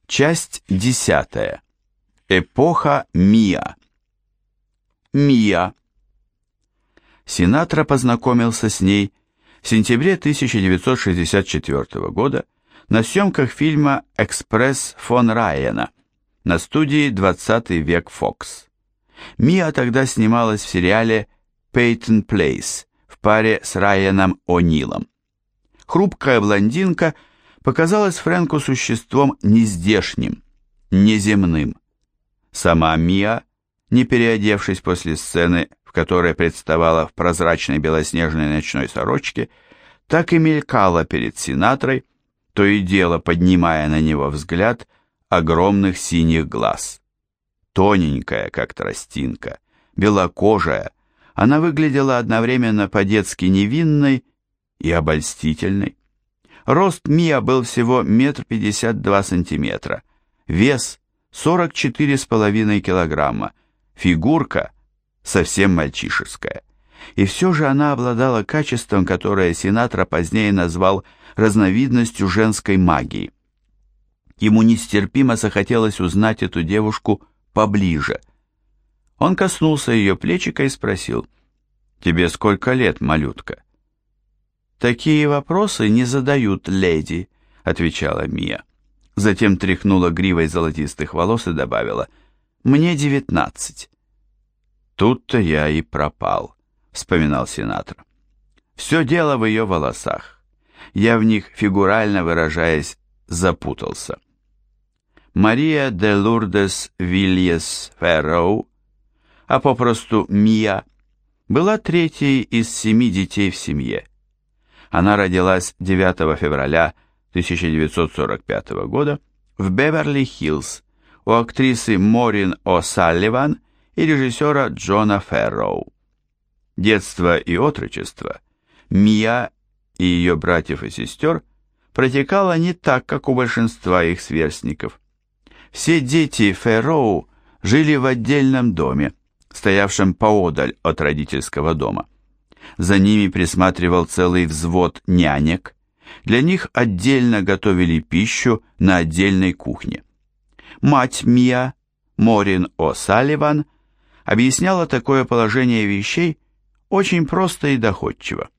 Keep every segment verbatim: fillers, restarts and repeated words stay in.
Часть десятая. Эпоха Миа. Миа. Синатра познакомился с ней в сентябре тысяча девятьсот шестьдесят четвёртого года на съемках фильма «Экспресс фон Райена» на студии «двадцатый век Фокс». Миа тогда снималась в сериале «Пейтон Плейс» в паре с Райаном О'Нилом. Хрупкая блондинка показалась Фрэнку существом нездешним, неземным. Сама Миа, не переодевшись после сцены, в которой представала в прозрачной белоснежной ночной сорочке, так и мелькала перед Синатрой, то и дело поднимая на него взгляд огромных синих глаз. Тоненькая, как тростинка, белокожая, она выглядела одновременно по-детски невинной и обольстительной. Рост Миа был всего метр пятьдесят два сантиметра, вес сорок четыре с половиной килограмма, фигурка совсем мальчишеская. И все же она обладала качеством, которое Синатра позднее назвал разновидностью женской магии. Ему нестерпимо захотелось узнать эту девушку поближе. Он коснулся ее плечика и спросил: «Тебе сколько лет, малютка?» «Такие вопросы не задают леди», — отвечала Миа. Затем тряхнула гривой золотистых волос и добавила: «Мне девятнадцать». «Тут-то я и пропал», — вспоминал Синатра. «Все дело в ее волосах. Я в них, фигурально выражаясь, запутался». Мария де Лурдес Вильес Ферроу, а попросту Миа, была третьей из семи детей в семье. Она родилась девятого февраля тысяча девятьсот сорок пятого года в Беверли-Хиллз у актрисы Морин О'Салливан и режиссера Джона Ферроу. Детство и отрочество Миа и ее братьев и сестер протекало не так, как у большинства их сверстников. Все дети Ферроу жили в отдельном доме, стоявшем поодаль от родительского дома. За ними присматривал целый взвод нянек, для них отдельно готовили пищу на отдельной кухне. Мать Миа, Морин О'Салливан, объясняла такое положение вещей очень просто и доходчиво.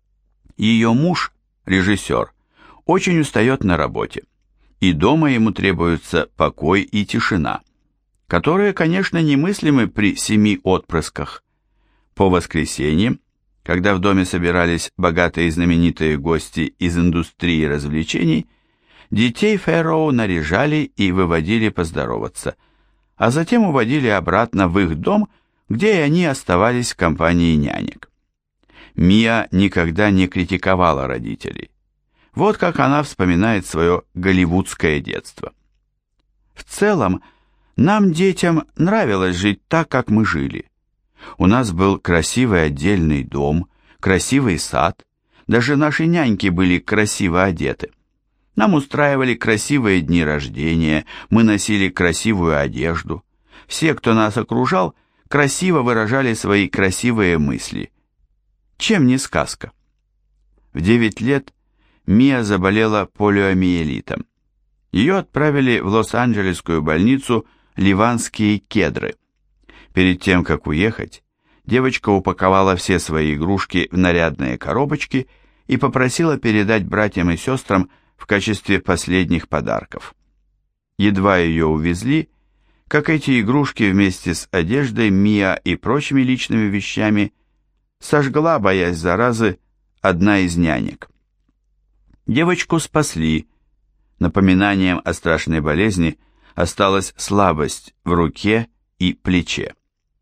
Ее муж, режиссер, очень устает на работе, и дома ему требуются покой и тишина, которые, конечно, немыслимы при семи отпрысках. По воскресеньям, когда в доме собирались богатые и знаменитые гости из индустрии развлечений, детей Ферроу наряжали и выводили поздороваться, а затем уводили обратно в их дом, где и они оставались в компании нянек. Миа никогда не критиковала родителей. Вот как она вспоминает свое голливудское детство. «В целом, нам, детям, нравилось жить так, как мы жили. У нас был красивый отдельный дом, красивый сад, даже наши няньки были красиво одеты. Нам устраивали красивые дни рождения, мы носили красивую одежду. Все, кто нас окружал, красиво выражали свои красивые мысли. Чем не сказка?» В девять лет Миа заболела полиомиелитом. Ее отправили в Лос-Анджелесскую больницу «Ливанские кедры». Перед тем, как уехать, девочка упаковала все свои игрушки в нарядные коробочки и попросила передать братьям и сестрам в качестве последних подарков. Едва ее увезли, как эти игрушки вместе с одеждой, Миа и прочими личными вещами сожгла, боясь заразы, одна из нянек. Девочку спасли. Напоминанием о страшной болезни осталась слабость в руке и плече.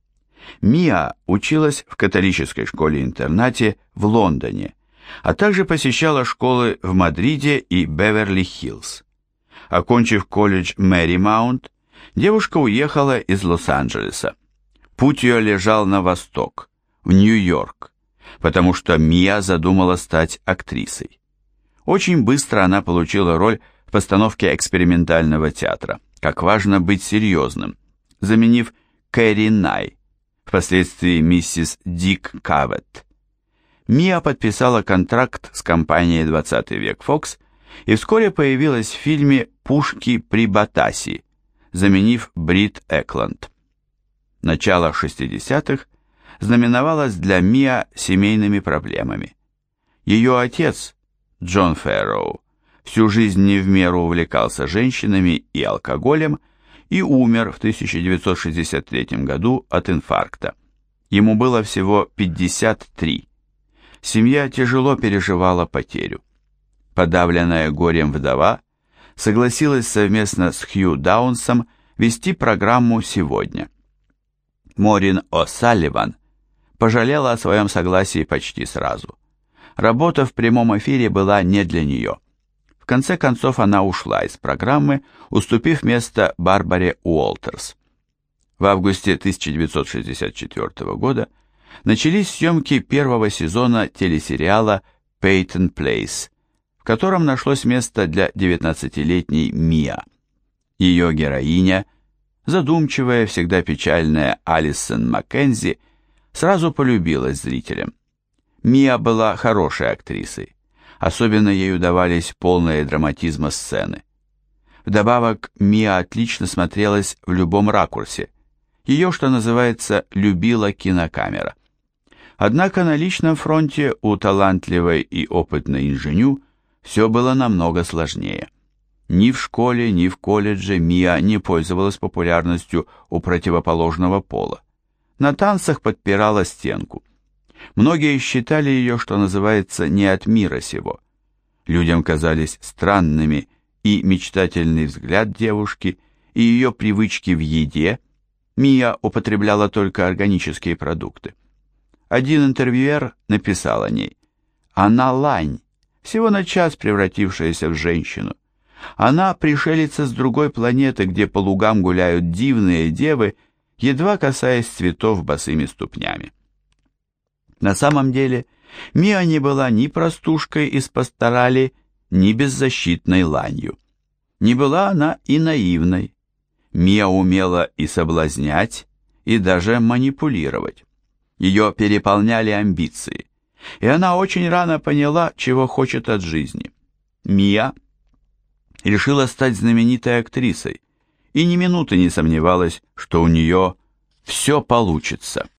Миа училась в католической школе-интернате в Лондоне, а также посещала школы в Мадриде и Беверли-Хиллз. Окончив колледж Мэримаунт, девушка уехала из Лос-Анджелеса. Путь ее лежал на восток, в Нью-Йорк, потому что Миа задумала стать актрисой. Очень быстро она получила роль в постановке экспериментального театра «Как важно быть серьезным», заменив Кэрри Най, впоследствии миссис Дик Кавет. Миа подписала контракт с компанией «двадцатый век Фокс» и вскоре появилась в фильме «Пушки при Батаси», заменив Брит Экланд. Начало шестидесятых знаменовалось для Миа семейными проблемами. Ее отец, Джон Фэрроу, всю жизнь не в меру увлекался женщинами и алкоголем и умер в тысяча девятьсот шестьдесят третьем году от инфаркта. Ему было всего пятьдесят три. Семья тяжело переживала потерю. Подавленная горем вдова согласилась совместно с Хью Даунсом вести программу «Сегодня». Морин О'Салливан пожалела о своем согласии почти сразу. Работа в прямом эфире была не для нее. В конце концов она ушла из программы, уступив место Барбаре Уолтерс. В августе тысяча девятьсот шестьдесят четвертого года начались съемки первого сезона телесериала «Пейтон Плейс», в котором нашлось место для девятнадцатилетней Миа. Ее героиня, задумчивая, всегда печальная Алисон Маккензи, сразу полюбилась зрителям. Миа была хорошей актрисой, особенно ей удавались полные драматизма сцены. Вдобавок, Миа отлично смотрелась в любом ракурсе. Ее, что называется, любила кинокамера. Однако на личном фронте у талантливой и опытной инженю все было намного сложнее. Ни в школе, ни в колледже Миа не пользовалась популярностью у противоположного пола. На танцах подпирала стенку. Многие считали ее, что называется, не от мира сего. Людям казались странными и мечтательный взгляд девушки, и ее привычки в еде. Миа употребляла только органические продукты. Один интервьюер написал о ней: «Она лань, всего на час превратившаяся в женщину. Она пришелица с другой планеты, где по лугам гуляют дивные девы, едва касаясь цветов босыми ступнями». На самом деле, Миа не была ни простушкой из пасторали, ни беззащитной ланью. Не была она и наивной. Миа умела и соблазнять, и даже манипулировать. Ее переполняли амбиции, и она очень рано поняла, чего хочет от жизни. Миа решила стать знаменитой актрисой, и ни минуты не сомневалась, что у нее все получится.